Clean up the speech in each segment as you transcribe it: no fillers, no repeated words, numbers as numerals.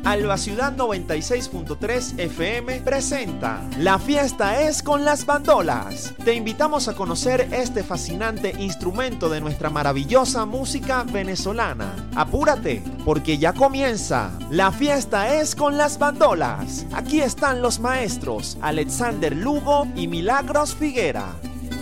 Alba Ciudad 96.3 FM presenta La fiesta es con las bandolas. Te invitamos a conocer este fascinante instrumento de nuestra maravillosa música venezolana. Apúrate, porque ya comienza La fiesta es con las bandolas. Aquí están los maestros Alexander Lugo y Milagros Figuera.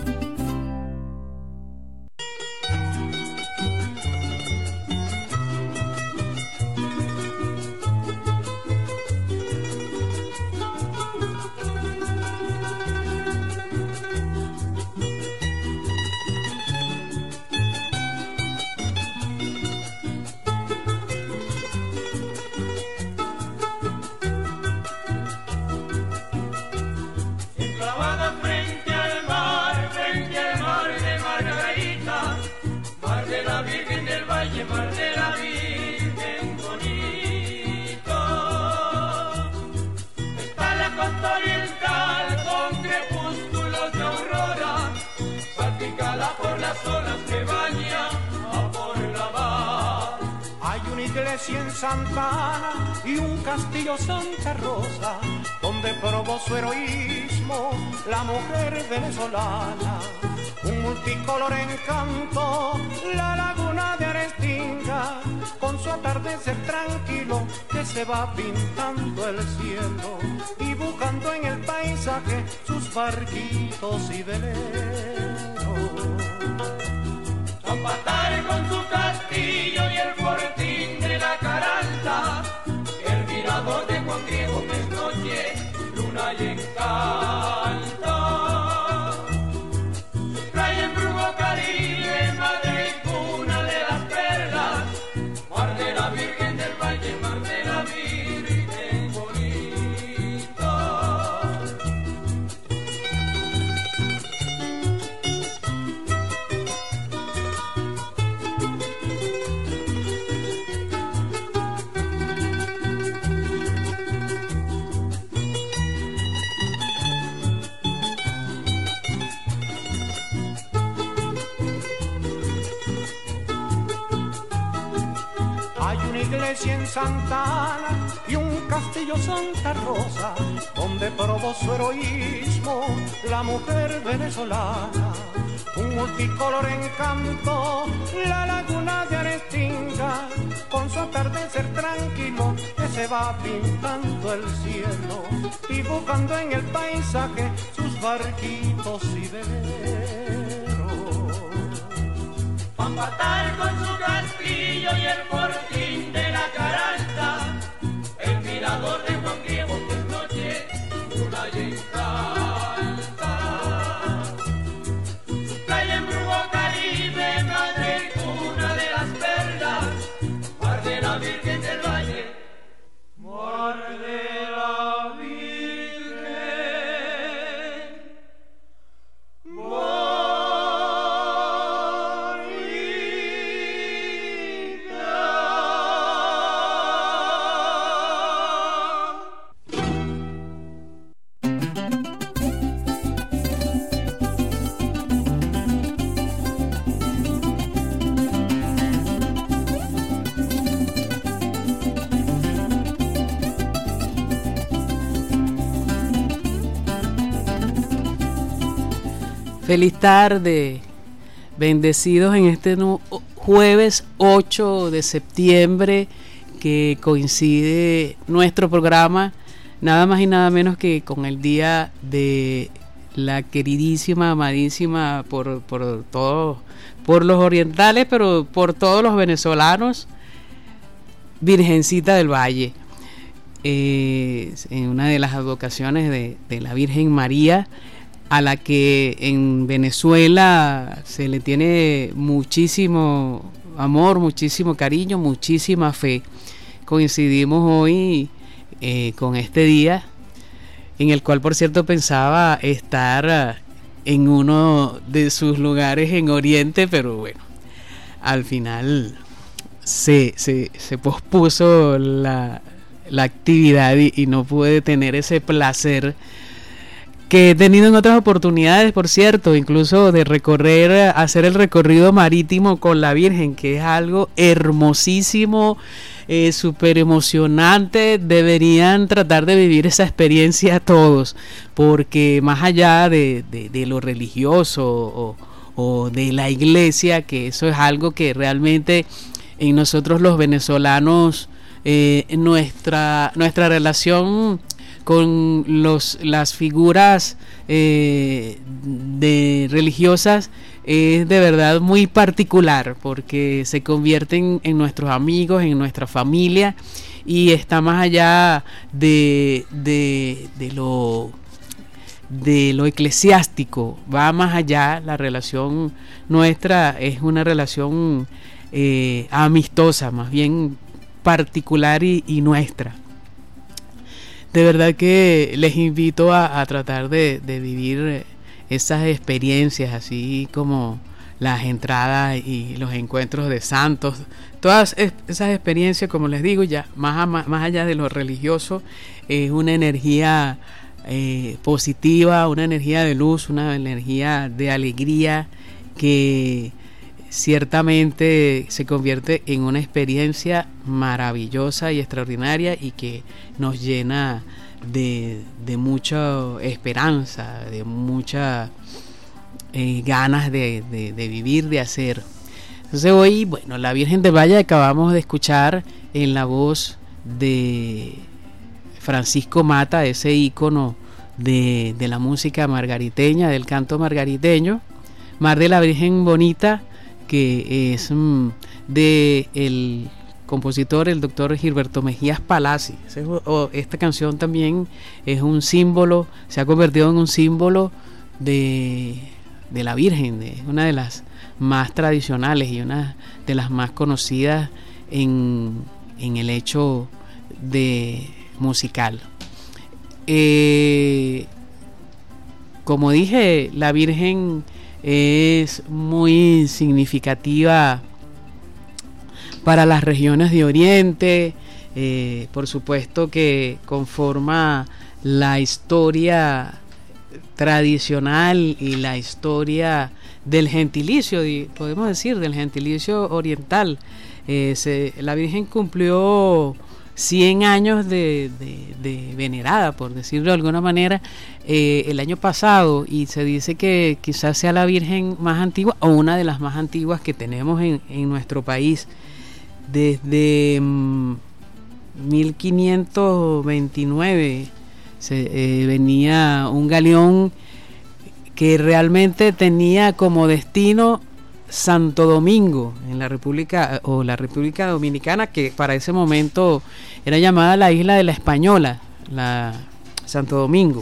En Santa Ana y un castillo Santa Rosa, donde probó su heroísmo la mujer venezolana. Un multicolor encanto, la laguna de Arestinga, con su atardecer tranquilo que se va pintando el cielo, dibujando en el paisaje sus barquitos y veleros. Zapatar con su castillo y el fortín de la Caranta, el mirador de Juan Diego que es noche, luna y encanto. Playa en Brujo Caribe, madre y cuna de las perlas, mar de la Virgen del Valle, mar de la Virgen bonito. Iglesia en Santa Ana y un castillo Santa Rosa, donde probó su heroísmo la mujer venezolana. Un multicolor encanto, la laguna de Arestinga, con su atardecer tranquilo que se va pintando el cielo, dibujando en el paisaje sus barquitos y veleros. Pampatar con su castillo y el fortín de la Caranta, el mirador de Juan Diego que es noche, luna y encanta. Playa en Brujo Caribe, madre y cuna de las perlas, mar de la Virgen del Valle, mar de la Virgen, mar. Feliz tarde, bendecidos en este jueves 8 de septiembre que coincide nuestro programa nada más y nada menos que con el día de la queridísima, amadísima por todos, por los orientales, pero por todos los venezolanos, Virgencita del Valle, en una de las advocaciones de la Virgen María, a la que en Venezuela se le tiene muchísimo amor, muchísimo cariño, muchísima fe. Coincidimos hoy con este día, en el cual, por cierto, pensaba estar en uno de sus lugares en Oriente, pero bueno, al final se pospuso la actividad y no pude tener ese placer que he tenido en otras oportunidades, por cierto, incluso de hacer el recorrido marítimo con la Virgen, que es algo hermosísimo, súper emocionante. Deberían tratar de vivir esa experiencia todos, porque más allá de lo religioso o de la iglesia, que eso es algo que realmente en nosotros los venezolanos, nuestra relación con las figuras religiosas es de verdad muy particular, porque se convierten en nuestros amigos, en nuestra familia, y está más allá de lo eclesiástico, va más allá. La relación nuestra es una relación amistosa, más bien particular y nuestra. De verdad que les invito a tratar de vivir esas experiencias, así como las entradas y los encuentros de santos, todas esas experiencias, como les digo, ya más allá de lo religioso, es una energía positiva, una energía de luz, una energía de alegría que ciertamente se convierte en una experiencia maravillosa y extraordinaria, y que nos llena de mucha esperanza, de muchas ganas de vivir, de hacer. Entonces hoy, bueno, la Virgen del Valle acabamos de escuchar en la voz de Francisco Mata, ese ícono de la música margariteña, del canto margariteño, Mar de la Virgen Bonita, que es de el compositor, el doctor Gilberto Mejías Palazzi. Esta canción también es un símbolo, se ha convertido en un símbolo de la Virgen, es una de las más tradicionales y una de las más conocidas en el hecho de musical. Como dije, la Virgen es muy significativa para las regiones de Oriente, por supuesto que conforma la historia tradicional y la historia del gentilicio, podemos decir, del gentilicio oriental. La Virgen cumplió 100 años de venerada, por decirlo de alguna manera, el año pasado, y se dice que quizás sea la Virgen más antigua o una de las más antiguas que tenemos en nuestro país. Desde 1529 venía un galeón que realmente tenía como destino Santo Domingo, en la República Dominicana, que para ese momento era llamada la isla de la Española, la Santo Domingo.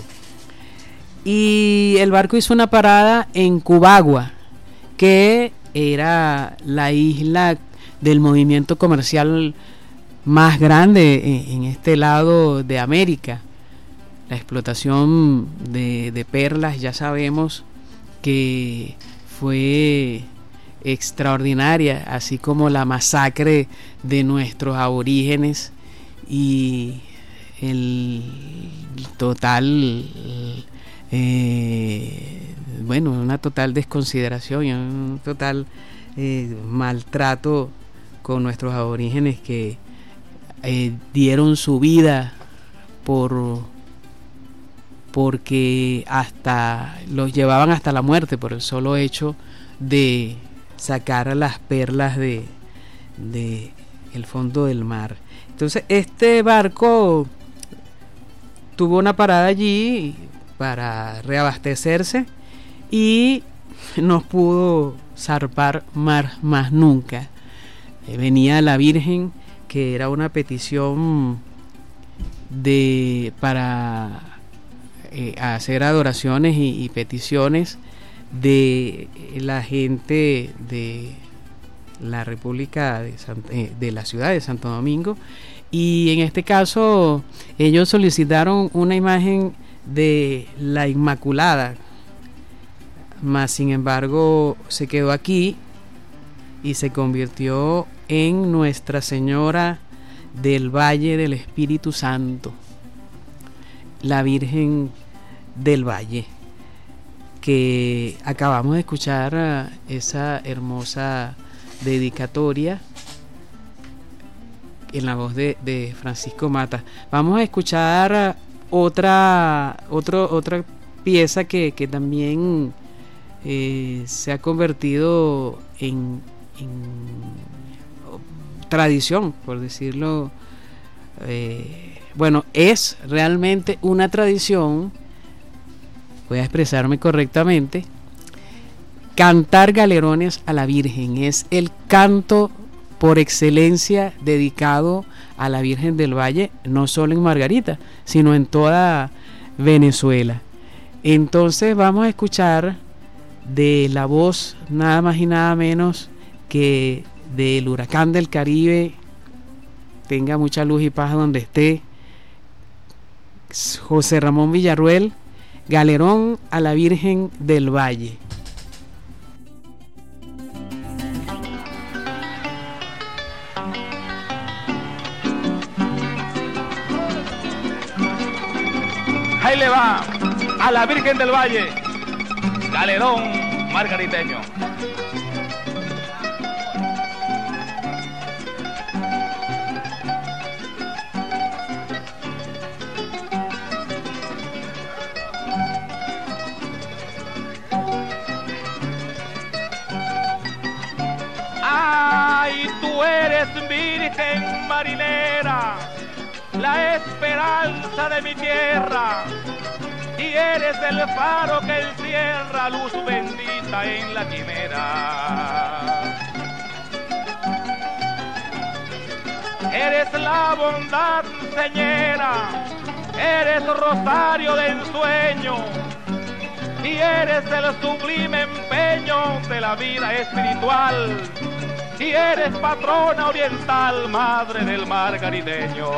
Y el barco hizo una parada en Cubagua, que era la isla del movimiento comercial más grande en este lado de América. La explotación de perlas, ya sabemos que fue extraordinaria, así como la masacre de nuestros aborígenes y el total una total desconsideración y un total maltrato con nuestros aborígenes, que dieron su vida porque hasta los llevaban hasta la muerte por el solo hecho de sacar las perlas de el fondo del mar. Entonces este barco tuvo una parada allí para reabastecerse y no pudo zarpar más nunca. Venía la Virgen, que era una petición para hacer adoraciones y peticiones de la gente de la República de la ciudad de Santo Domingo, y en este caso ellos solicitaron una imagen de la Inmaculada, mas sin embargo se quedó aquí y se convirtió en Nuestra Señora del Valle del Espíritu Santo, la Virgen del Valle, que acabamos de escuchar esa hermosa dedicatoria en la voz de Francisco Mata. Vamos a escuchar otra pieza que también se ha convertido en tradición, por decirlo. Bueno, es realmente una tradición, voy a expresarme correctamente. Cantar galerones a la Virgen es el canto por excelencia dedicado a la Virgen del Valle, no solo en Margarita, sino en toda Venezuela. Entonces vamos a escuchar de la voz nada más y nada menos que del Huracán del Caribe, tenga mucha luz y paz donde esté, José Ramón Villarruel, Galerón a la Virgen del Valle. Ahí le va a la Virgen del Valle, Galerón margariteño. Ay, tú eres Virgen marinera, la esperanza de mi tierra, y eres el faro que encierra luz bendita en la quimera. Eres la bondad señera, eres rosario de ensueño, y eres el sublime empeño de la vida espiritual, y eres patrona oriental, madre del margariteño.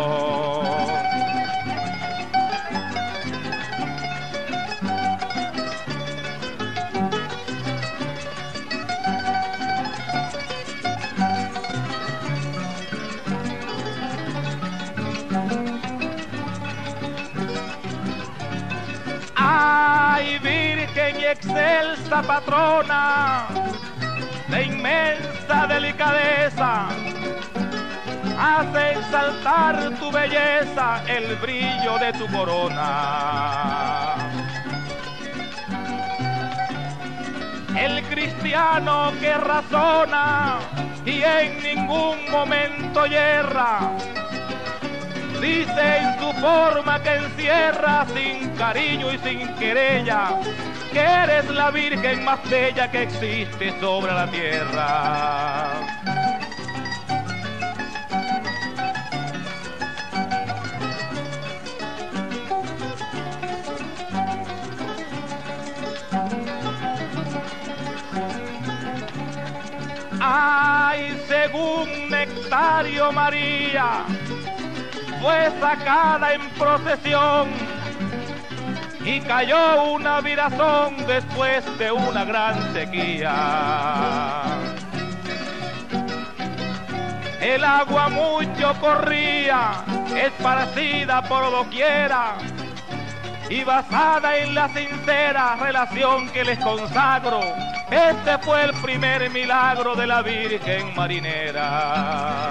Ay, Virgen y excelsa patrona, de inmensa delicadeza, hace exaltar tu belleza el brillo de tu corona. El cristiano que razona y en ningún momento yerra, dice en su forma que encierra sin cariño y sin querella que eres la Virgen más bella que existe sobre la tierra. Ay, según Nectario María, fue sacada en procesión y cayó una virazón después de una gran sequía. El agua mucho corría, esparcida por doquiera, y basada en la sincera relación que les consagro, este fue el primer milagro de la Virgen marinera.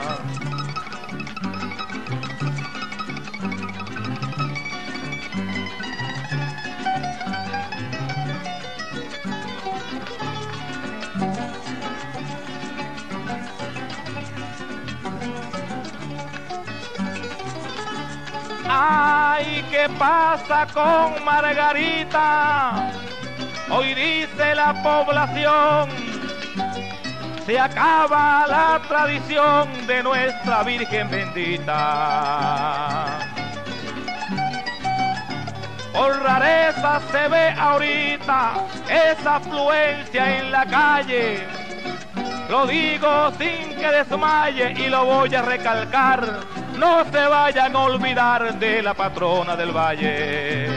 Ay, ¿qué pasa con Margarita? Hoy dice la población, se acaba la tradición de nuestra Virgen bendita. Por rareza se ve ahorita esa afluencia en la calle. Lo digo sin que desmaye y lo voy a recalcar, no se vayan a olvidar de la patrona del valle.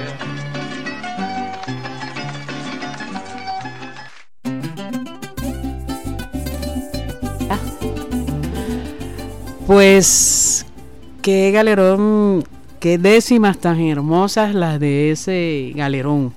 Pues qué galerón Qué décimas tan hermosas las de ese galerón.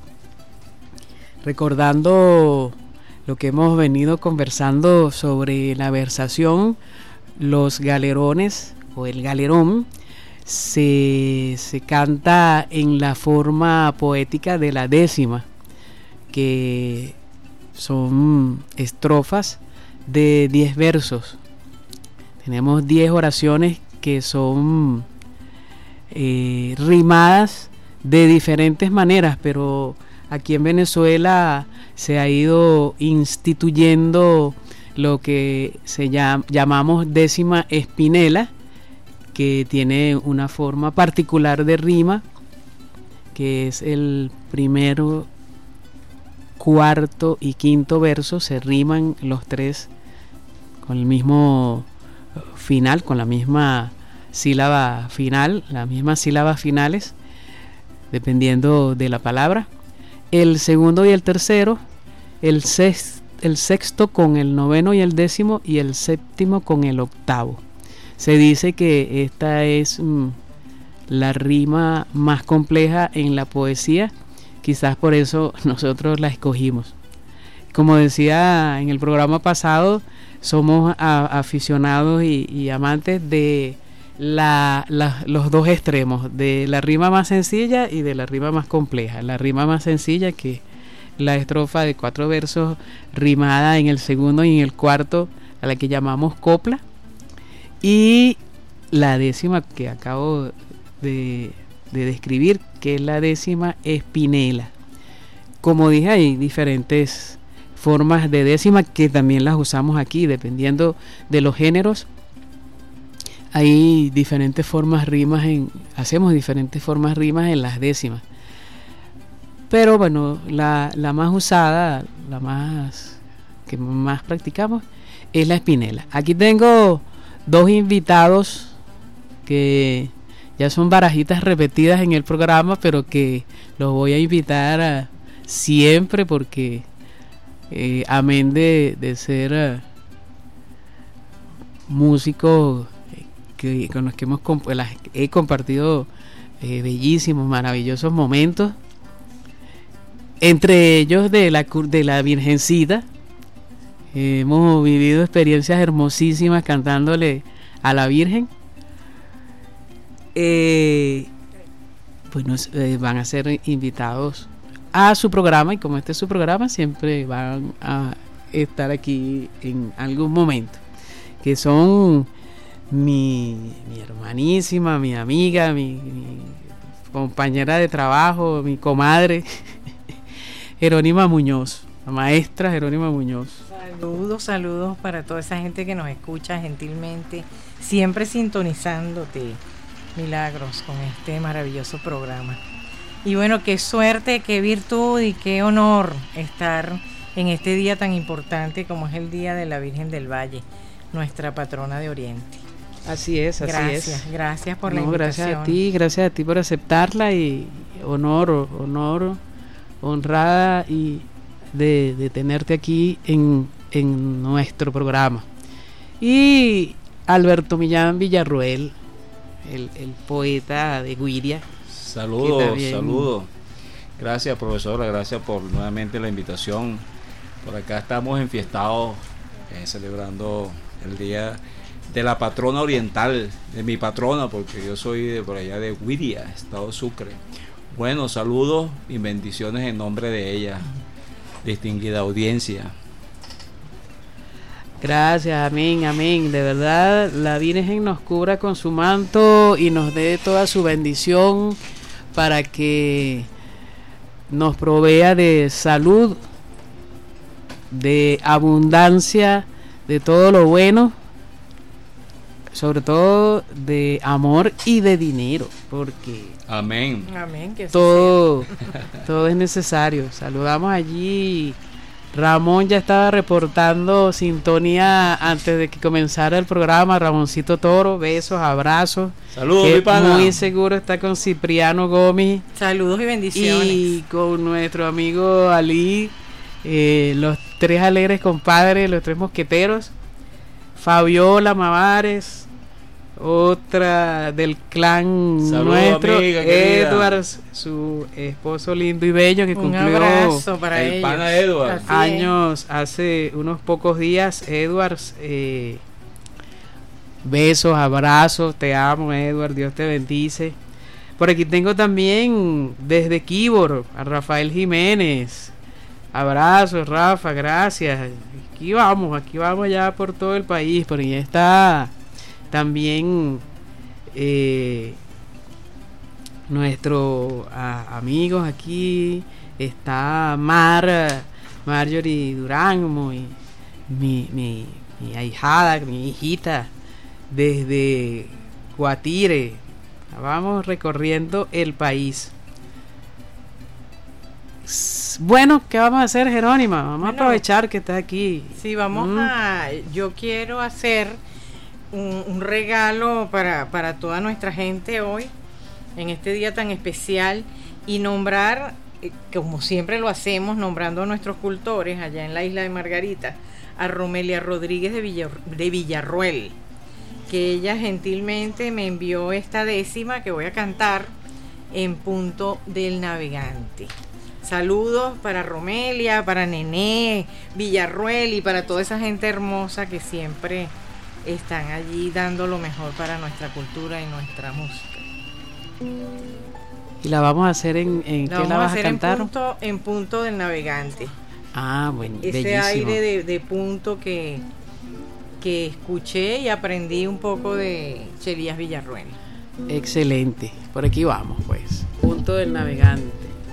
Recordando lo que hemos venido conversando sobre la versación, los galerones o el galerón se canta en la forma poética de la décima, que son estrofas de 10 versos. Tenemos 10 oraciones que son rimadas de diferentes maneras, pero aquí en Venezuela se ha ido instituyendo lo que llamamos décima espinela, que tiene una forma particular de rima, que es el primero, cuarto y quinto verso, se riman los tres con el mismo final, con la misma sílaba final, las mismas sílabas finales, dependiendo de la palabra. El segundo y el tercero, el sexto con el noveno y el décimo, y el séptimo con el octavo. Se dice que esta es la rima más compleja en la poesía, quizás por eso nosotros la escogimos. Como decía en el programa pasado, somos aficionados y amantes de los dos extremos, de la rima más sencilla y de la rima más compleja. La rima más sencilla, que la estrofa de 4 versos rimada en el segundo y en el cuarto, a la que llamamos copla, y la décima que acabo de describir, que es la décima espinela. Como dije, hay diferentes formas de décima que también las usamos aquí, dependiendo de los géneros. Hay diferentes formas rimas hacemos diferentes formas rimas en las décimas. Pero bueno, la más usada, la más que más practicamos, es la espinela. Aquí tengo 2 invitados que ya son barajitas repetidas en el programa, pero que los voy a invitar siempre porque amén de ser músicos con los que he compartido bellísimos, maravillosos momentos, entre ellos de la Virgencita. Hemos vivido experiencias hermosísimas cantándole a la Virgen. Pues van a ser invitados a su programa, y como este es su programa, siempre van a estar aquí en algún momento, que son mi hermanísima, mi amiga, mi compañera de trabajo, mi comadre Jerónima Muñoz, la maestra Jerónima Muñoz. Saludos para toda esa gente que nos escucha gentilmente, siempre sintonizándote, Milagros, con este maravilloso programa. Y bueno, qué suerte, qué virtud y qué honor estar en este día tan importante como es el Día de la Virgen del Valle, nuestra patrona de Oriente. Así es, Gracias por la invitación. Gracias a ti por aceptarla, y honrada y de tenerte aquí en nuestro programa. Y Alberto Millán Villarroel, el poeta de Guiria. Saludos. Gracias, profesora, gracias por nuevamente la invitación. Por acá estamos enfiestados, celebrando el día de la patrona oriental, de mi patrona, porque yo soy de por allá de Guiria, estado Sucre. Bueno, saludos y bendiciones en nombre de ella, distinguida audiencia. Gracias, amén. De verdad, la Virgen nos cubra con su manto y nos dé toda su bendición para que nos provea de salud, de abundancia, de todo lo bueno, sobre todo de amor y de dinero, porque amén, que todo es necesario. Saludamos allí. Ramón ya estaba reportando sintonía antes de que comenzara el programa. Ramoncito Toro, besos, abrazos. Saludos, mi pana. Muy seguro está con Cipriano Gómez. Saludos y bendiciones. Y con nuestro amigo Ali, los 3 alegres compadres, los 3 mosqueteros. Fabiola Mavares, otra del clan nuestro, Edwards, su esposo lindo y bello que cumplió para el pana Edwards años hace unos pocos días. Edwards, besos, abrazos, te amo, Edward, Dios te bendice. Por aquí tengo también desde Quibor a Rafael Jiménez. Abrazos, Rafa, gracias. Aquí vamos ya por todo el país. Por ahí está también nuestros amigos aquí. Está Marjorie Durán, mi ahijada, mi hijita, desde Guatire. Vamos recorriendo el país. Bueno, ¿qué vamos a hacer, Jerónima? Vamos a aprovechar que está aquí. Sí, yo quiero hacer un regalo para toda nuestra gente hoy, en este día tan especial, y nombrar, como siempre lo hacemos, nombrando a nuestros cultores allá en la isla de Margarita, a Romelia Rodríguez de Villarruel, que ella gentilmente me envió esta décima que voy a cantar en Punto del Navegante. Saludos para Romelia, para Nené, Villarruel y para toda esa gente hermosa que siempre están allí dando lo mejor para nuestra cultura y nuestra música. ¿Y la vamos a hacer en qué la vas a cantar? En Punto del Navegante. Bueno, ese bellísimo. Aire de punto que escuché y aprendí un poco de Chelías Villarruel. Excelente, por aquí vamos pues. Punto del Navegante.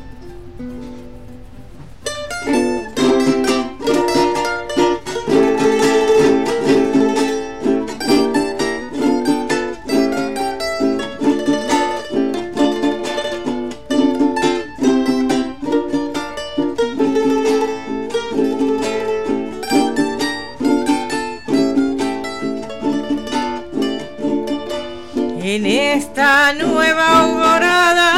En esta nueva alborada,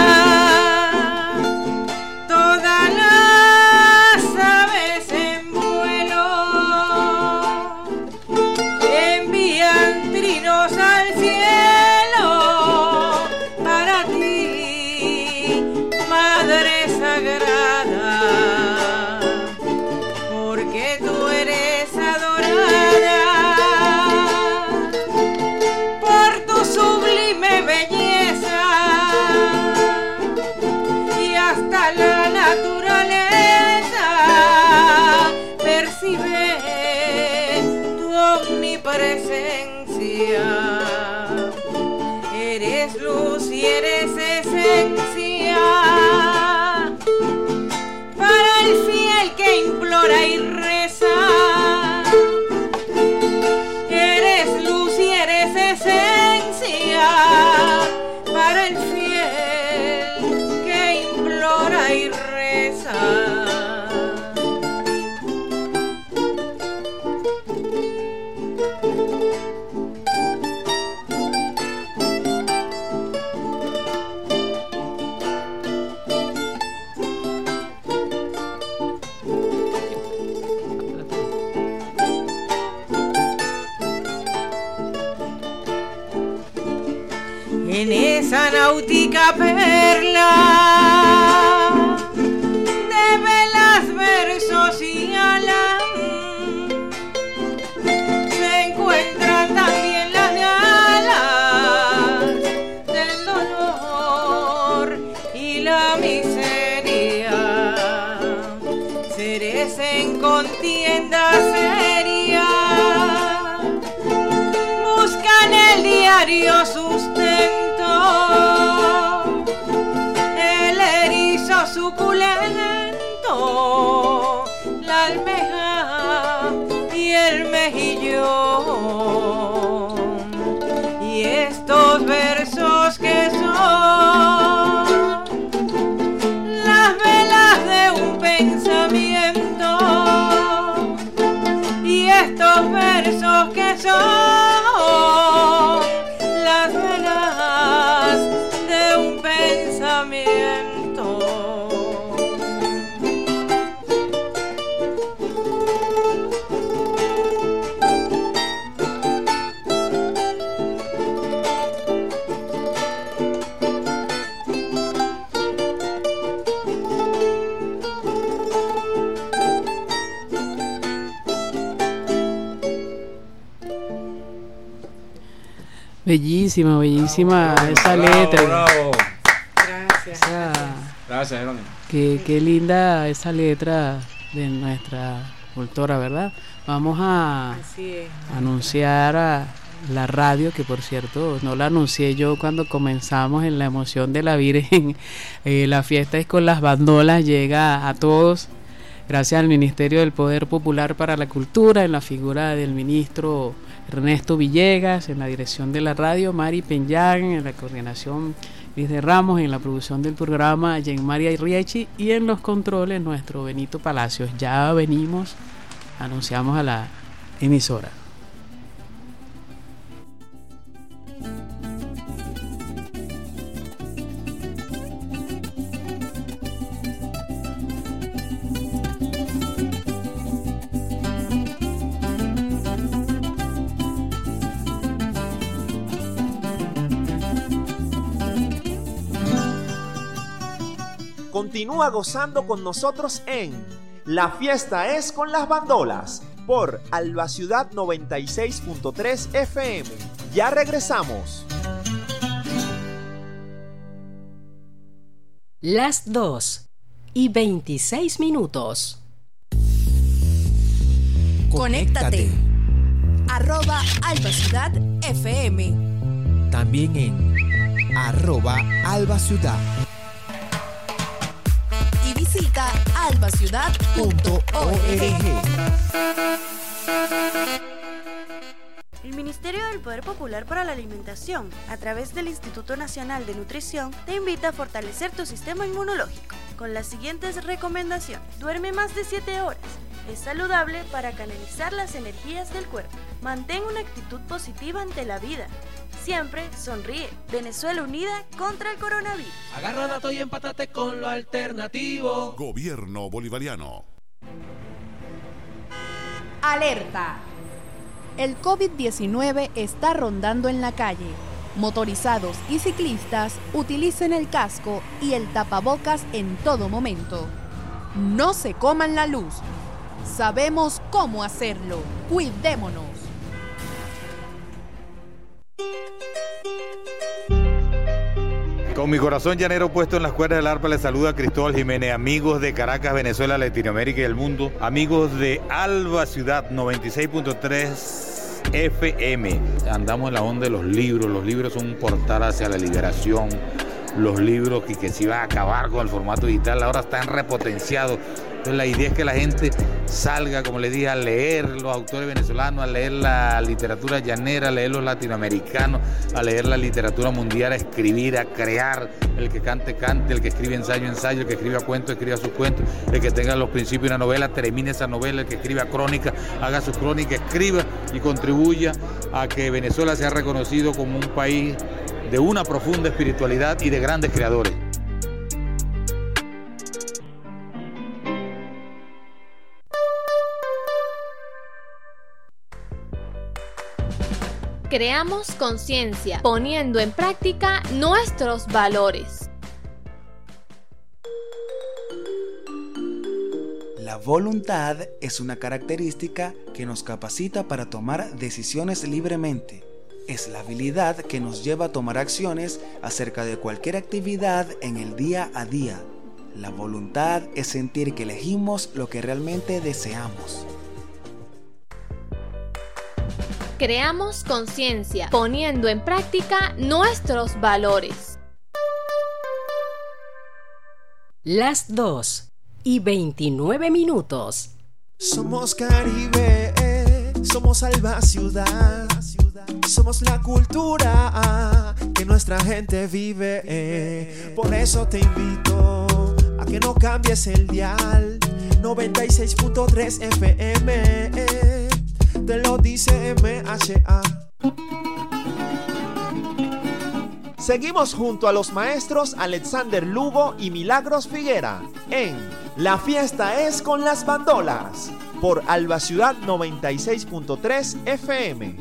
todas las aves en vuelo envían trinos al cielo para ti, Madre Sagrada, porque tú eres adorada sublime belleza, y hasta la naturaleza percibe tu omnipresencia. Eres luz y eres esencia para el fiel que implora y reza. Eres luz y eres esencia para el fiel que implora y reza. En esa náutica perla de velas, versos y alas se encuentran también las galas del dolor y la miseria. Seres en contienda seria buscan el diario sustento, el erizo suculento, la almeja y el mejillón. Y estos versos que son las velas de un pensamiento, y estos versos que son las velas de un pensamiento. Bellísima, bellísima esa letra. Bravo. Gracias. Gracias, Jerónimo. Qué linda esa letra de nuestra autora, ¿verdad? Vamos a anunciar a la radio, que por cierto no la anuncié yo cuando comenzamos en la emoción de la Virgen. La fiesta es con las bandolas, llega a todos gracias al Ministerio del Poder Popular para la Cultura, en la figura del ministro Ernesto Villegas, en la dirección de la radio Mari Peñán, en la coordinación Luis de Ramos, en la producción del programa Jen María Riechi, y en los controles nuestro Benito Palacios. Ya venimos, anunciamos a la emisora. Continúa gozando con nosotros en La Fiesta es con las Bandolas por Alba Ciudad 96.3 FM. Ya regresamos. Las 2:26. Conéctate. @Alba Ciudad FM. También en @Alba Ciudad. Visita albaciudad.org. El Ministerio del Poder Popular para la Alimentación, a través del Instituto Nacional de Nutrición, te invita a fortalecer tu sistema inmunológico con las siguientes recomendaciones. Duerme más de 7 horas. Es saludable para canalizar las energías del cuerpo. Mantén una actitud positiva ante la vida. Siempre sonríe. Venezuela unida contra el coronavirus. Agarra datos y empátate con lo alternativo. Gobierno bolivariano. Alerta. El COVID-19 está rondando en la calle. Motorizados y ciclistas utilicen el casco y el tapabocas en todo momento. No se coman la luz. Sabemos cómo hacerlo. Cuidémonos. Con mi corazón llanero puesto en las cuerdas del arpa, les saluda Cristóbal Jiménez, amigos de Caracas, Venezuela, Latinoamérica y el mundo, amigos de Alba Ciudad 96.3 FM. Andamos en la onda de los libros son un portal hacia la liberación. Los libros que se iban a acabar con el formato digital ahora están repotenciados. Entonces la idea es que la gente salga, como les dije, a leer los autores venezolanos, a leer la literatura llanera, a leer los latinoamericanos, a leer la literatura mundial, a escribir, a crear. El que cante, cante, el que escribe ensayo, ensayo, el que escriba cuento, escriba sus cuentos, el que tenga los principios de una novela, termine esa novela, el que escriba crónica, haga sus crónicas, escriba y contribuya a que Venezuela sea reconocido como un país de una profunda espiritualidad y de grandes creadores. Creamos conciencia, poniendo en práctica nuestros valores. La voluntad es una característica que nos capacita para tomar decisiones libremente. Es la habilidad que nos lleva a tomar acciones acerca de cualquier actividad en el día a día. La voluntad es sentir que elegimos lo que realmente deseamos. Creamos conciencia, poniendo en práctica nuestros valores. Las 2:29. Somos Caribe, somos Alba Ciudad, somos la cultura que nuestra gente vive. Por eso te invito a que no cambies el dial. 96.3 FM, te lo dice MHA. Seguimos junto a los maestros Alexander Lugo y Milagros Figuera en La Fiesta es con las Bandolas por Alba Ciudad 96.3 FM.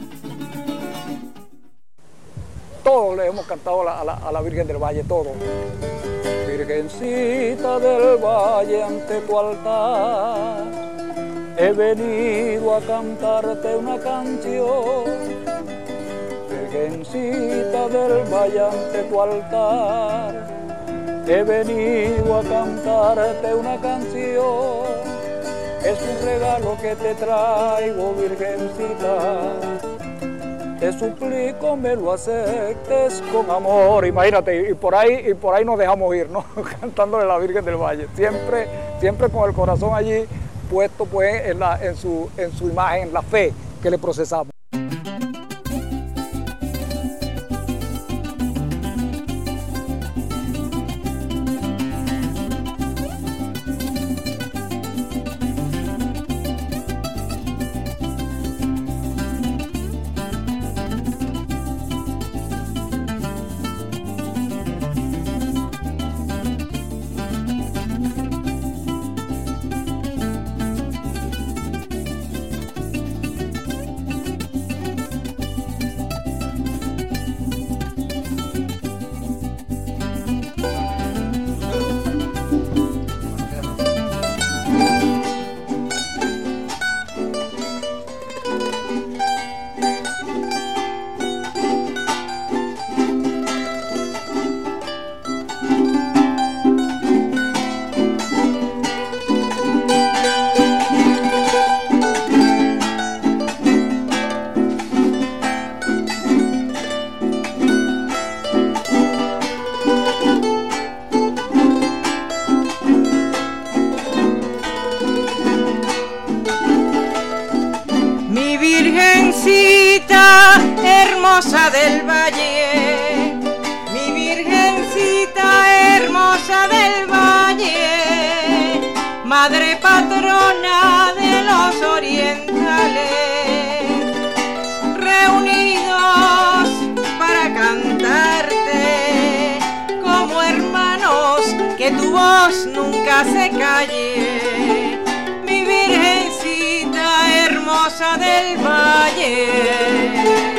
Todos le hemos cantado a la Virgen del Valle, todo. Virgencita del Valle, ante tu altar he venido a cantarte una canción. Virgencita del Valle ante tu altar, he venido a cantarte una canción, es un regalo que te traigo, Virgencita, te suplico me lo aceptes con amor. Imagínate, y por ahí nos dejamos ir, ¿no? Cantándole a la Virgen del Valle, siempre con el corazón allí puesto pues en su imagen, la fe que le procesamos. hermosa del valle, mi virgencita hermosa del valle, madre patrona de los orientales, reunidos para cantarte como hermanos, que tu voz nunca se calle, mi virgencita hermosa del valle.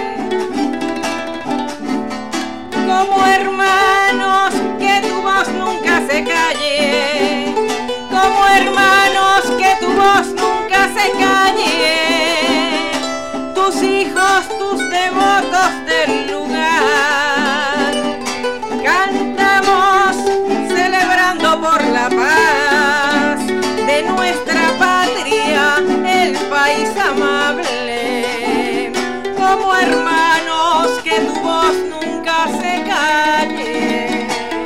Como hermanos, que tu voz nunca se calle, como hermanos, que tu voz nunca se calle, tus hijos, tus devotos del lugar, cantamos celebrando por la paz de nuestra patria, el país amable, como hermanos, que tu voz nunca se calle.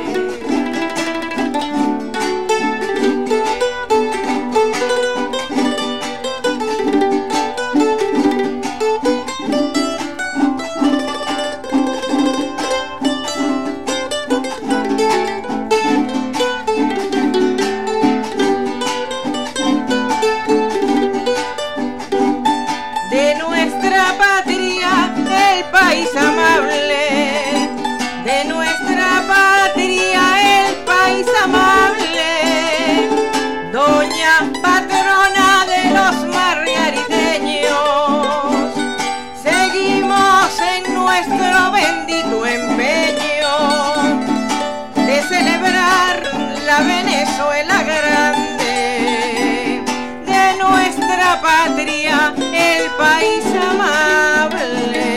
De nuestra patria, el país amable, de nuestra patria, el país amable, doña patrona de los margariteños, seguimos en nuestro bendito empeño de celebrar la Venezuela grande, de nuestra patria, el país amable.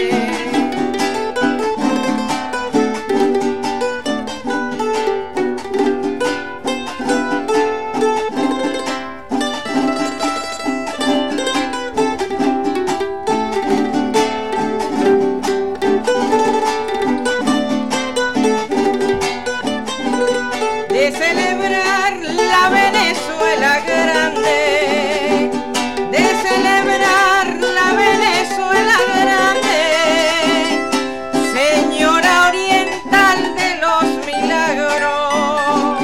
De celebrar la Venezuela grande, de celebrar la Venezuela grande, señora oriental de los milagros,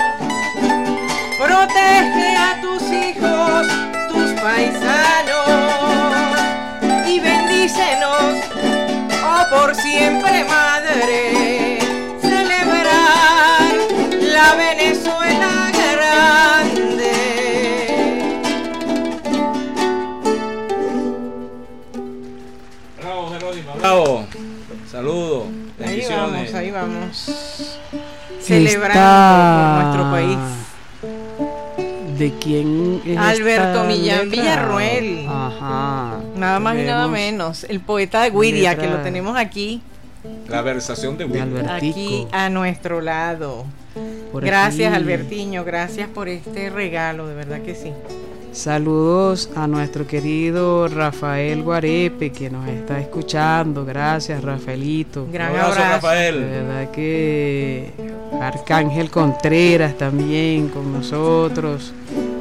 protege a tus hijos, tus paisanos, y bendícenos, oh por siempre madre, celebrar la Venezuela grande. Bravo, Jerónimo. Bravo. Saludos. Bendiciones. Ahí vamos. Celebrando por nuestro país. ¿De quién es Alberto Millán letra? Villarruel. Ajá. Nada más y nada menos. El poeta de Guiria, que lo tenemos aquí. La versación de Guiria. Aquí a nuestro lado. Por gracias, aquí. Albertiño. Gracias por este regalo, de verdad que sí. Saludos a nuestro querido Rafael Guarepe, que nos está escuchando. Gracias, Rafaelito. Gran abrazo, Rafael. De verdad que Arcángel Contreras también con nosotros,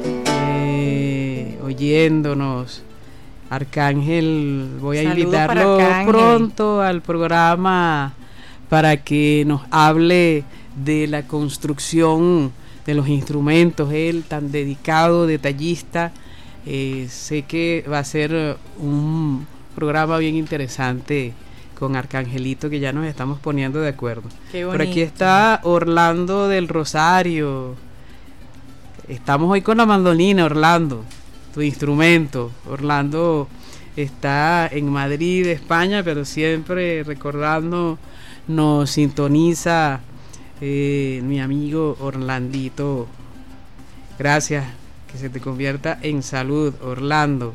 oyéndonos. Arcángel, voy a Saludos invitarlo para Arcángel. pronto al programa para que nos hable de la construcción de los instrumentos. Él tan dedicado, detallista, sé que va a ser un programa bien interesante con Arcangelito, que ya nos estamos poniendo de acuerdo. Qué por aquí bonito. está Orlando del Rosario. Estamos hoy con la mandolina, Orlando, tu instrumento. Orlando está en Madrid, España, pero siempre recordando, nos sintoniza mi amigo Orlandito. Gracias, que se te convierta en salud, Orlando.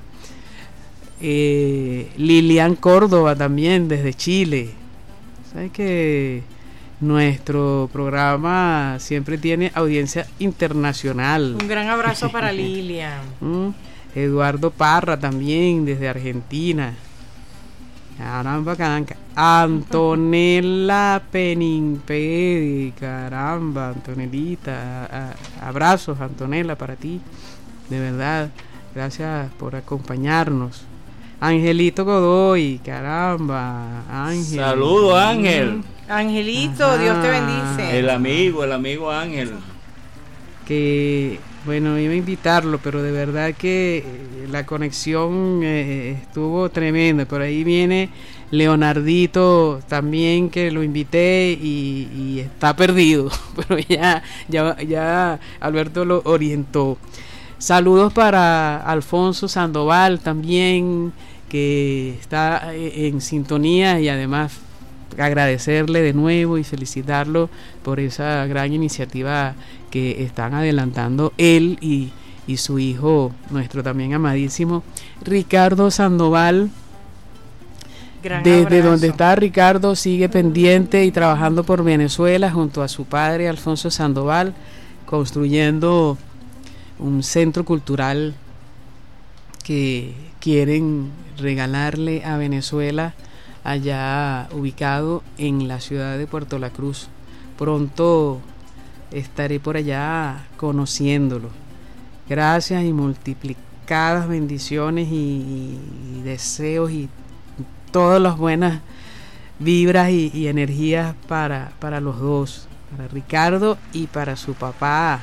Lilian Córdoba también desde Chile. Sabes que nuestro programa siempre tiene audiencia internacional. Un gran abrazo para Lilian. Eduardo Parra también desde Argentina. Caramba, caramba. Antonella Penimpedi, caramba, Antonelita, abrazos, Antonella, para ti, de verdad, gracias por acompañarnos. Angelito Godoy, caramba, Ángel. Saludo, Ángel. Angelito, Ajá. Dios te bendice. El amigo Ángel. Que bueno, iba a invitarlo, pero de verdad que la conexión estuvo tremenda. Por ahí viene Leonardito también, que lo invité y está perdido, pero ya Alberto lo orientó. Saludos para Alfonso Sandoval también, que está en sintonía, y además agradecerle de nuevo y felicitarlo por esa gran iniciativa que están adelantando él y su hijo, nuestro también amadísimo Ricardo Sandoval. Gran Desde abrazo. donde está Ricardo, sigue pendiente y trabajando por Venezuela junto a su padre Alfonso Sandoval, construyendo un centro cultural que quieren regalarle a Venezuela, allá ubicado en la ciudad de Puerto La Cruz. Pronto estaré por allá conociéndolo. Gracias y multiplicadas bendiciones y deseos y todas las buenas vibras y energías para los dos, para Ricardo y para su papá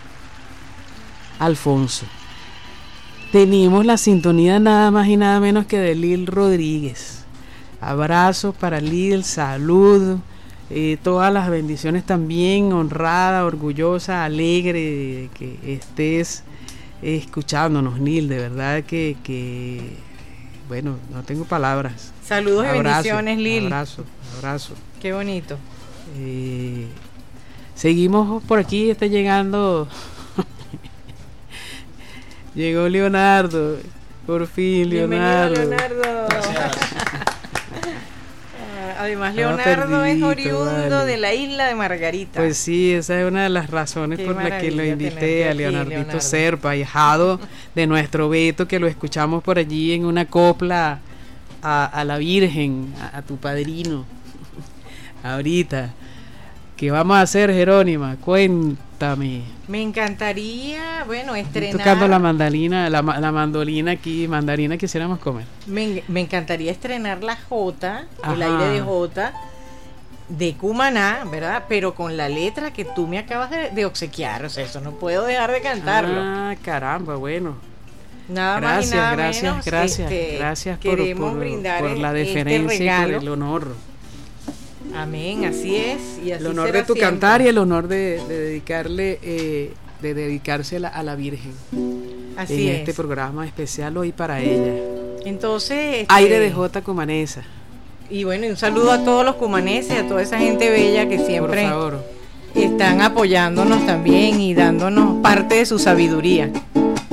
Alfonso. Tenemos la sintonía nada más y nada menos que de Lil Rodríguez. Abrazos para Lil, salud, todas las bendiciones también, honrada, orgullosa, alegre de que estés escuchándonos, Lil, de verdad que bueno, no tengo palabras. Saludos y bendiciones, Lil. Abrazo. Qué bonito. Seguimos por aquí, está llegando. Llegó Leonardo, por fin, Leonardo. Bienvenido, Leonardo. Gracias. Además, Estaba Leonardo es perdidito, oriundo vale. de la isla de Margarita. Pues sí, esa es una de las razones Qué por las que lo maravilla invité tenerte a aquí, Leonardito Leonardo. Serpa, ahijado de nuestro Beto, que lo escuchamos por allí en una copla a la Virgen, a tu padrino. Ahorita, ¿qué vamos a hacer, Jerónima? Cuéntame. Me encantaría, bueno, Estoy estrenar. tocando la mandolina, la mandolina aquí, mandarina quisiéramos comer. Me encantaría estrenar la Jota, el Ajá. aire de Jota de Cumaná, ¿verdad? Pero con la letra que tú me acabas de obsequiar, o sea, eso no puedo dejar de cantarlo. Ah, caramba, bueno. Nada Gracias, más y nada gracias, menos, gracias queremos brindar por la este deferencia y regalo. por el honor. Amén, así es. Y así El honor será de tu siempre. cantar y el honor de dedicársela a la Virgen. Así en es. este programa especial hoy para ella. Entonces, Aire de Jota Cumanesa. Y bueno, y un saludo a todos los cumaneses, a toda esa gente bella que siempre Por favor. están apoyándonos también y dándonos parte de su sabiduría.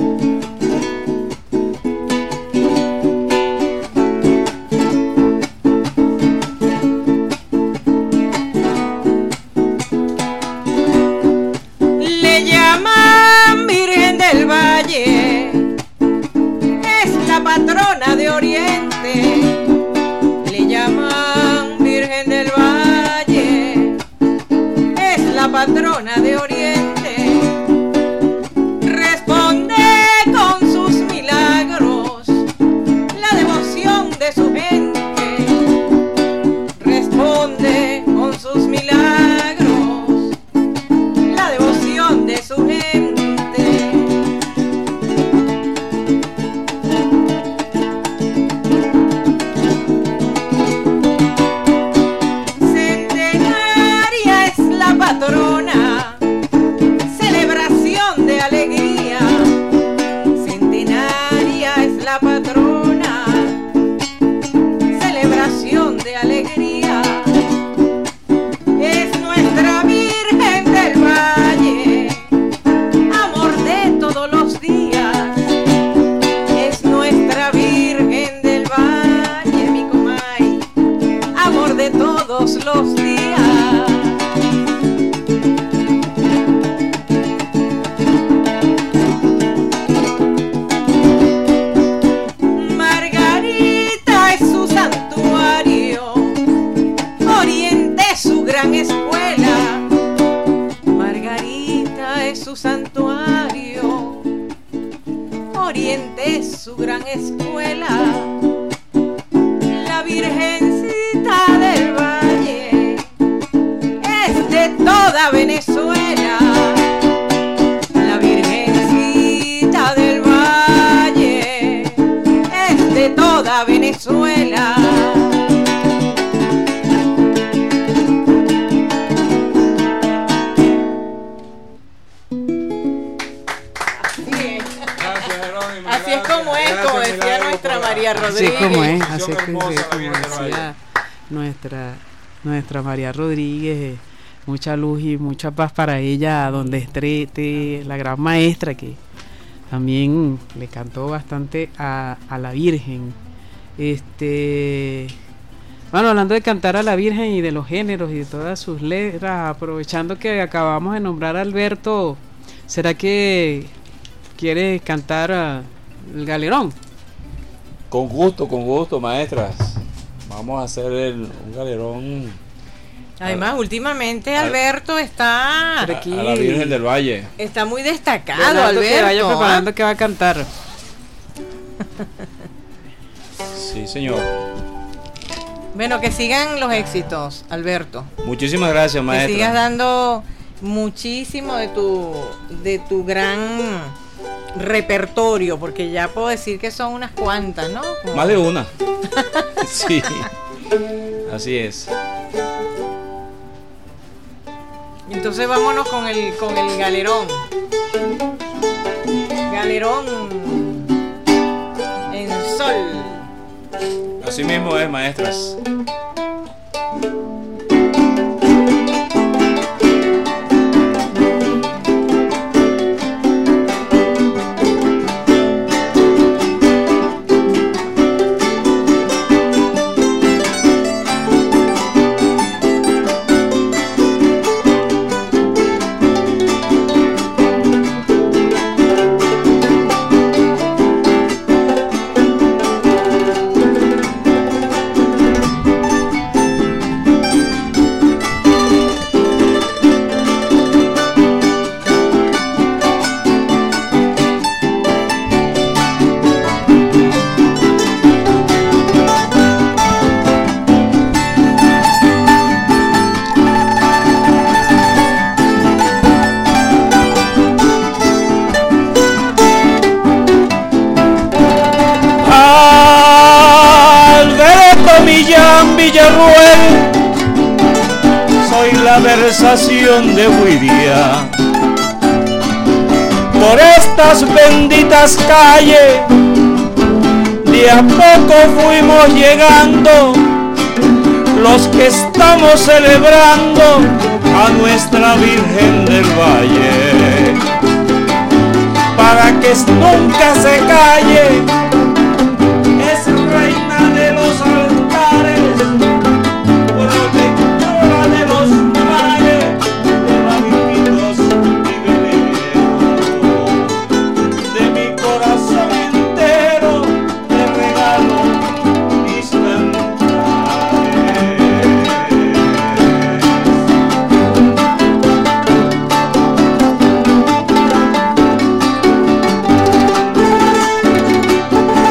todos los días. Margarita es su santuario, Oriente es su gran escuela. Margarita es su santuario, Oriente es su gran escuela. La Virgencita del Valle es de toda Venezuela. La Virgencita del Valle es de toda Venezuela. Así es como es, como decía nuestra María Rodríguez. Así como es, así como decía nuestra María Rodríguez. Mucha luz y mucha paz para ella, donde esté la gran maestra que también le cantó bastante a la Virgen. Bueno, hablando de cantar a la Virgen y de los géneros y de todas sus letras, aprovechando que acabamos de nombrar a Alberto, ¿será que quiere cantar el galerón? Con gusto, maestras. Vamos a hacer un galerón. Además, últimamente Alberto está aquí, a la Virgen del Valle. Está muy destacado, Alberto. Que vaya preparando que va a cantar. Sí, señor. Bueno, que sigan los éxitos, Alberto. Muchísimas gracias, maestra. Que sigas dando muchísimo de tu gran repertorio, porque ya puedo decir que son unas cuantas, ¿no? Como... Más de una. Sí, así es. Entonces vámonos con el galerón. Galerón en sol. Así mismo es, maestras. Villarruel, soy la versación de hoy día. Por estas benditas calles, de a poco fuimos llegando, los que estamos celebrando a nuestra Virgen del Valle, para que nunca se calle, es reina de los altares, protectora de los mares, de labios y venenos, de mi corazón entero te regalo mis cantares.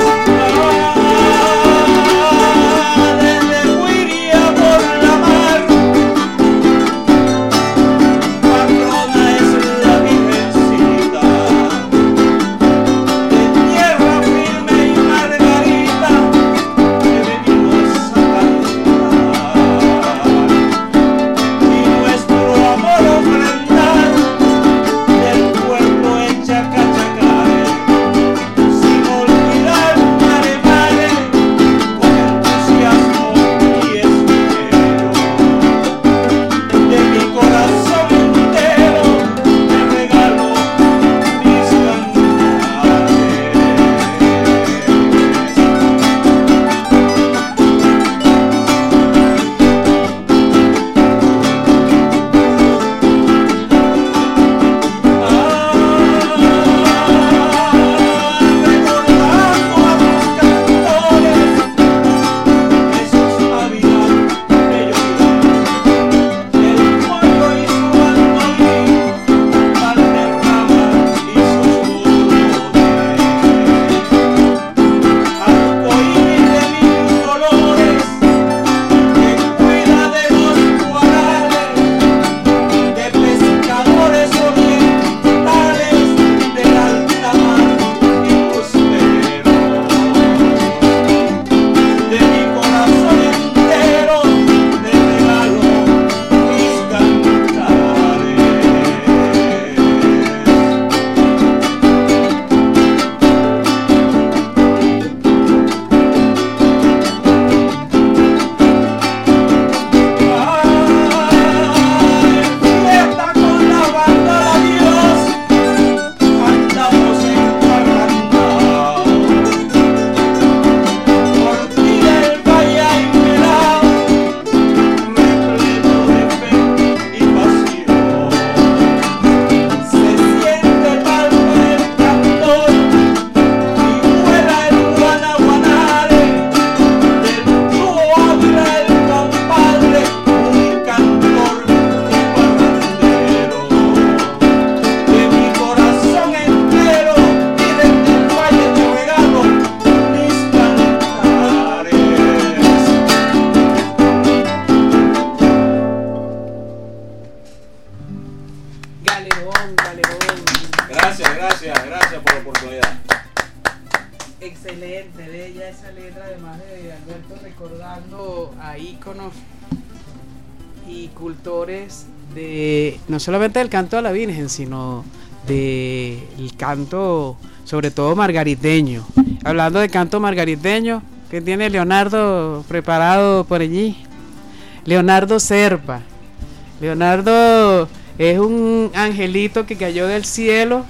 oportunidad. Excelente, bella esa letra, además de Alberto recordando a íconos y cultores de no solamente del canto a la Virgen, sino del canto, sobre todo margariteño. Hablando de canto margariteño, ¿qué tiene Leonardo preparado por allí? Leonardo Serpa. Leonardo es un angelito que cayó del cielo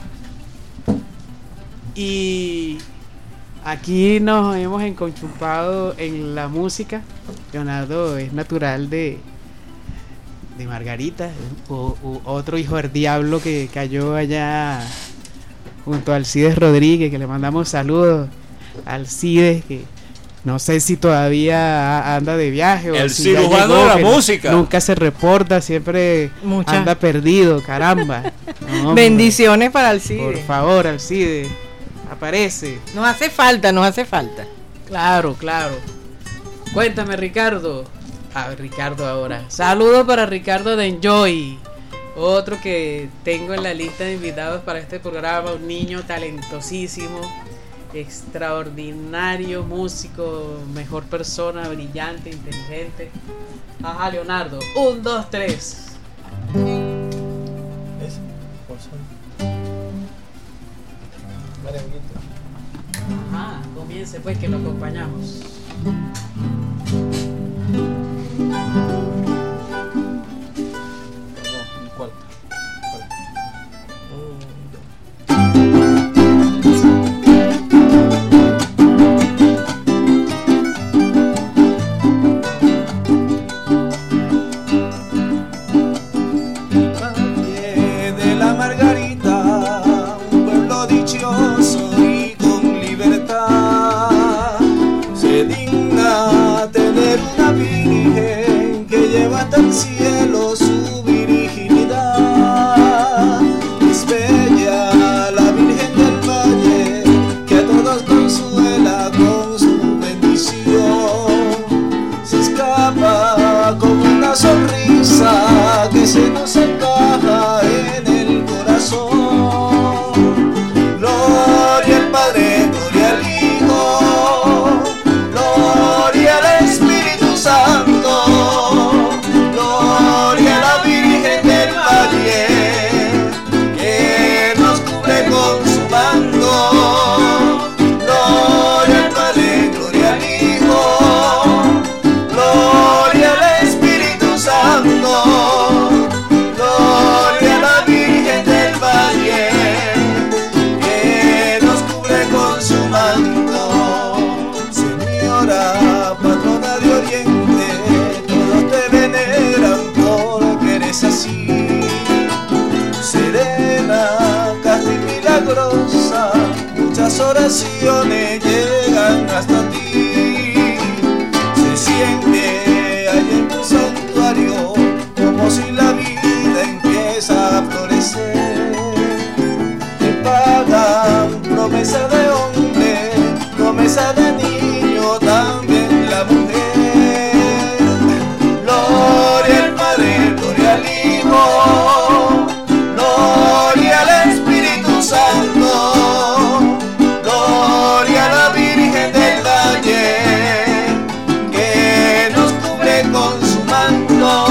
y aquí nos hemos enconchumpado en la música. Leonardo es natural de Margarita, otro hijo del diablo que cayó allá junto a Alcides Rodríguez, que le mandamos saludos a Alcides, que no sé si todavía anda de viaje o el si cirujano de la música. Nunca se reporta, siempre anda perdido, caramba. No, bendiciones para Alcides. Por favor, Alcides, aparece. Nos hace falta. Claro. Cuéntame, Ricardo. Ricardo ahora. Saludos para Ricardo de Enjoy, otro que tengo en la lista de invitados para este programa, un niño talentosísimo, extraordinario músico, mejor persona, brillante, inteligente. Ajá, Leonardo. 1, 2, 3. Ajá, comience pues que lo acompañamos. De la Margarita, un pueblo dichoso y con libertad, se digna tener una virgen que lleva hasta el cielo su virginidad. Es bella la Virgen del Valle, que a todos consuela con su bendición. Se escapa con una sonrisa que se nos encaja en el corazón. Gloria al Padre, gloria al Hijo, gloria al Espíritu Santo, gloria a la Virgen del Valle, que nos cubre con su manto. Gloria al Padre, gloria al Hijo, gloria al Espíritu Santo, gloria a la Virgen del Valle, que nos cubre con su manto. Señora, patrona de Oriente, todos te veneran porque eres así, serena, casta y milagrosa, muchas oraciones llegan hasta ti. Se siente ahí en tu santuario como si la vida empieza a florecer. Te pagan promesa de hombre, promesa de niño, también la mujer. Gloria al Padre, gloria al Hijo, gloria al Espíritu Santo, gloria a la Virgen del Valle, que nos cubre con su manto.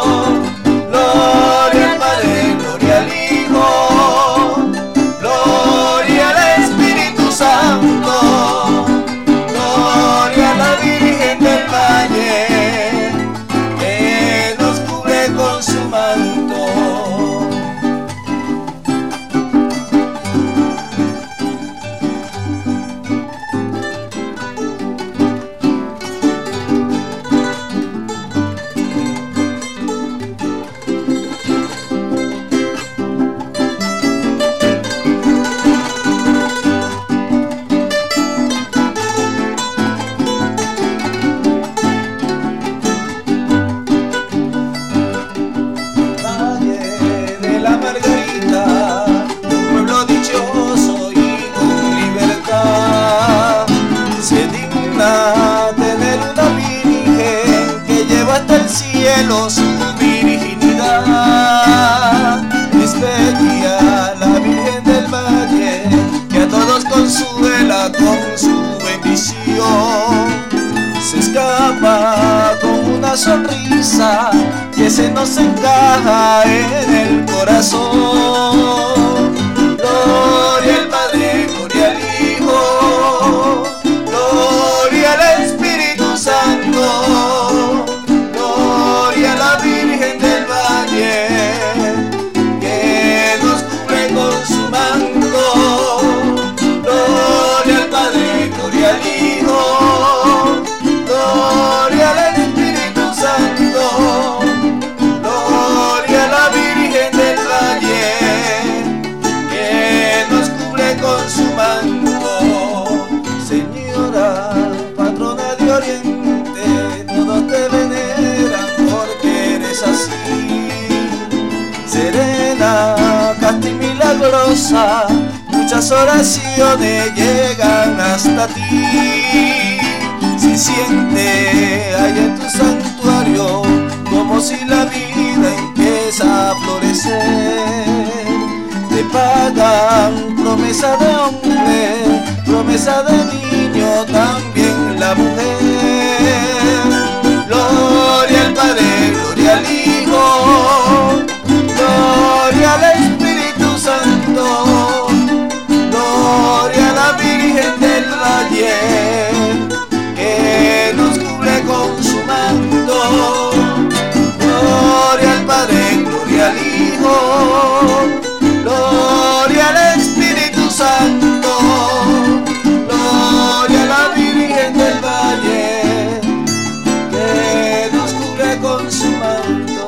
Gloria al Padre, gloria al Hijo, gloria al Espíritu Santo, gloria a la Virgen del Valle, que nos cubre con su manto. Valle de la Margarita, un pueblo dichoso y con libertad, se digna tener una virgen que lleva hasta el cielo su virginidad. Es bella la Virgen del Valle, que a todos que se nos encaja en el corazón. Gloria al Padre, gloria al Hijo, gloria al Espíritu Santo, gloria a la Virgen del Valle, que nos cubre con su manto. Gloria al Padre, gloria al Hijo, gloria al Espíritu Santo, gloria a la Virgen del Valle, que nos cubre con su manto. Señora, patrona de Oriente, todos te veneran porque eres así, serena, casta y milagrosa. Muchas oraciones llegan hasta ti. Se siente ahí en tu santuario como si la vida empieza a florecer. Te pagan promesa de hombre, promesa de niño, también la mujer. Gloria al Padre, gloria al Hijo, gloria al Espíritu Santo, gloria a la Virgen del Valle, que nos cubre con su manto. Gloria al Padre, gloria al Hijo, gloria al Espíritu Santo, gloria a la Virgen del Valle, que nos cubre con su manto.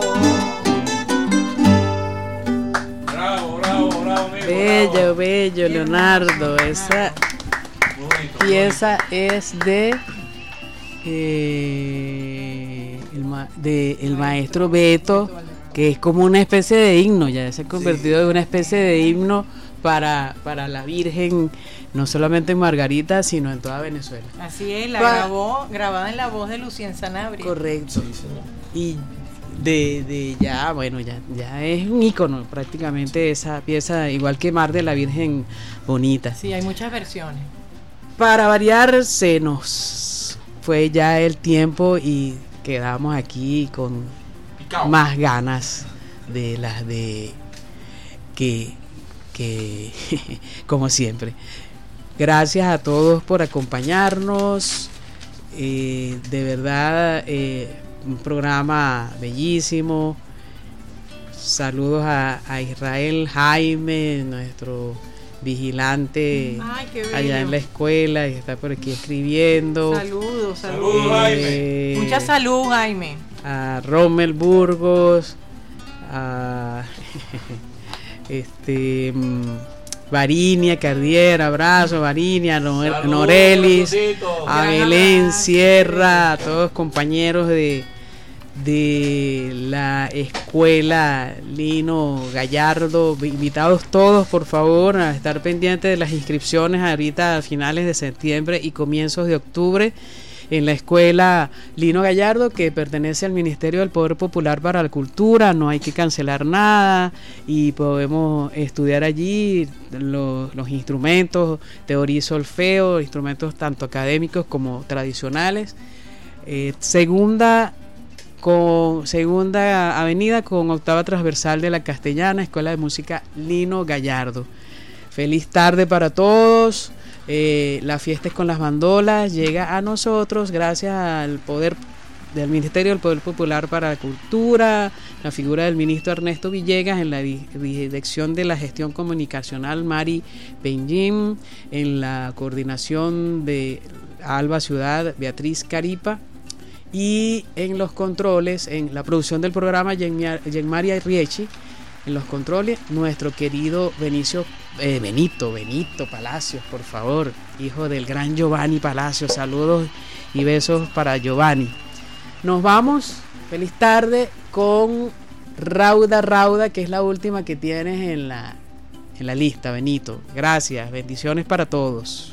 Bravo, bravo, bravo, amigo. Bello, bello, Leonardo. Esa pieza es de el maestro Beto, que es como una especie de himno, ya se ha convertido en una especie de himno para la Virgen, no solamente en Margarita, sino en toda Venezuela. Así es, grabada en la voz de Lucien Sanabria. Correcto. Y ya es un ícono prácticamente esa pieza, igual que Mar de la Virgen Bonita. Sí, hay muchas versiones. Para variar, se nos fue ya el tiempo y quedamos aquí con más ganas de las de que como siempre. Gracias a todos por acompañarnos. De verdad, un programa bellísimo. Saludos a Israel Jaime, nuestro vigilante. Ay, qué bello. Allá en la escuela, y está por aquí escribiendo. Saludos, Jaime. Mucha salud, Jaime. A Rommel Burgos, a Varinia Cardier, abrazo, Varinia, Norelis, a Belén Sierra, a todos compañeros de la escuela Lino Gallardo, invitados todos por favor a estar pendientes de las inscripciones ahorita a finales de septiembre y comienzos de octubre en la escuela Lino Gallardo, que pertenece al Ministerio del Poder Popular para la Cultura. No hay que cancelar nada y podemos estudiar allí los instrumentos, teoría y solfeo, instrumentos tanto académicos como tradicionales. Segunda avenida con octava transversal de la Castellana, Escuela de Música Lino Gallardo. Feliz tarde para todos. La fiesta es con las bandolas, llega a nosotros gracias al poder del Ministerio del Poder Popular para la Cultura, la figura del ministro Ernesto Villegas, en la dirección de la gestión comunicacional Mari Benjim, en la coordinación de Alba Ciudad Beatriz Caripa, y en los controles, en la producción del programa María Riechi, en los controles nuestro querido Benito Palacios, por favor, hijo del gran Giovanni Palacios. Saludos y besos para Giovanni. Nos vamos, feliz tarde, con Rauda, que es la última que tienes en la lista, Benito. Gracias, bendiciones para todos.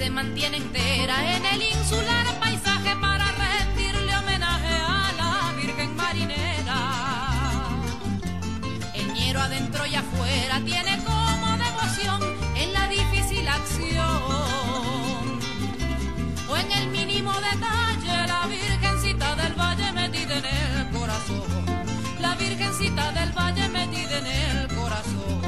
se mantiene entera en el insular paisaje para rendirle homenaje a la Virgen Marinera. El ñero adentro y afuera tiene como devoción en la difícil acción o en el mínimo detalle la Virgencita del Valle metida en el corazón, la Virgencita del Valle metida en el corazón.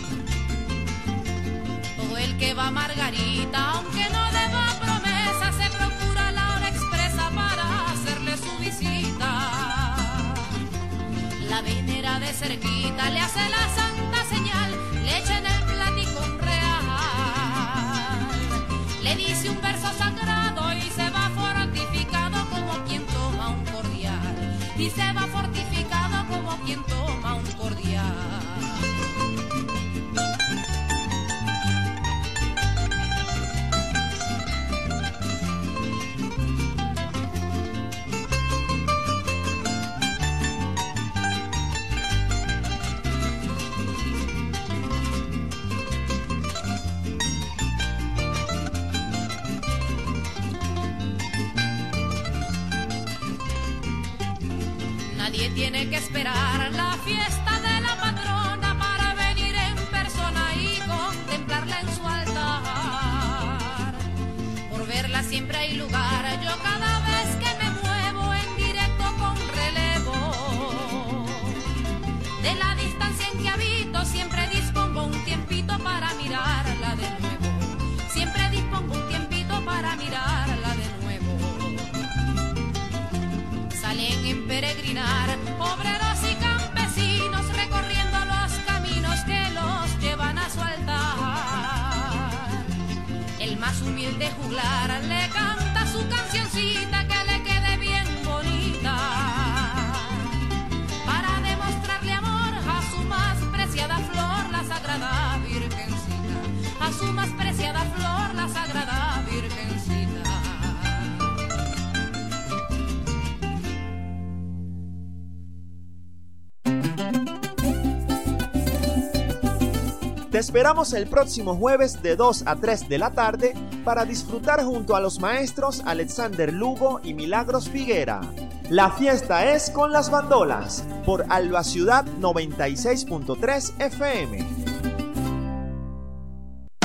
Todo el que va a Margarita, aunque no deba promesa, se procura la hora expresa para hacerle su visita. La venera de cerquita le hace la santa señal, le echa en el platico un real, le dice un verso sagrado y se va fortificado como quien toma un cordial, y se va fortificado como quien toma un cordial. Nadie tiene que esperar la fiesta de la patrona para venir en persona y contemplarla en su altar. Por verla siempre hay lugar, yo cada vez que me muevo en directo con relevo. De la distancia en que habito siempre dispongo un tiempito para mirarla de nuevo. Siempre dispongo un tiempito para mirarla de nuevo. Salen en peregrinar obreros y campesinos recorriendo los caminos que los llevan a su altar. El más humilde juglar le canta su cancioncita que le quede bien bonita, para demostrarle amor a su más preciada flor, la Sagrada Virgencita, a su más preciada flor, la Sagrada Virgencita. Te esperamos el próximo jueves de 2 a 3 de la tarde para disfrutar junto a los maestros Alexander Lugo y Milagros Figuera. La fiesta es con las bandolas por Alba Ciudad 96.3 FM.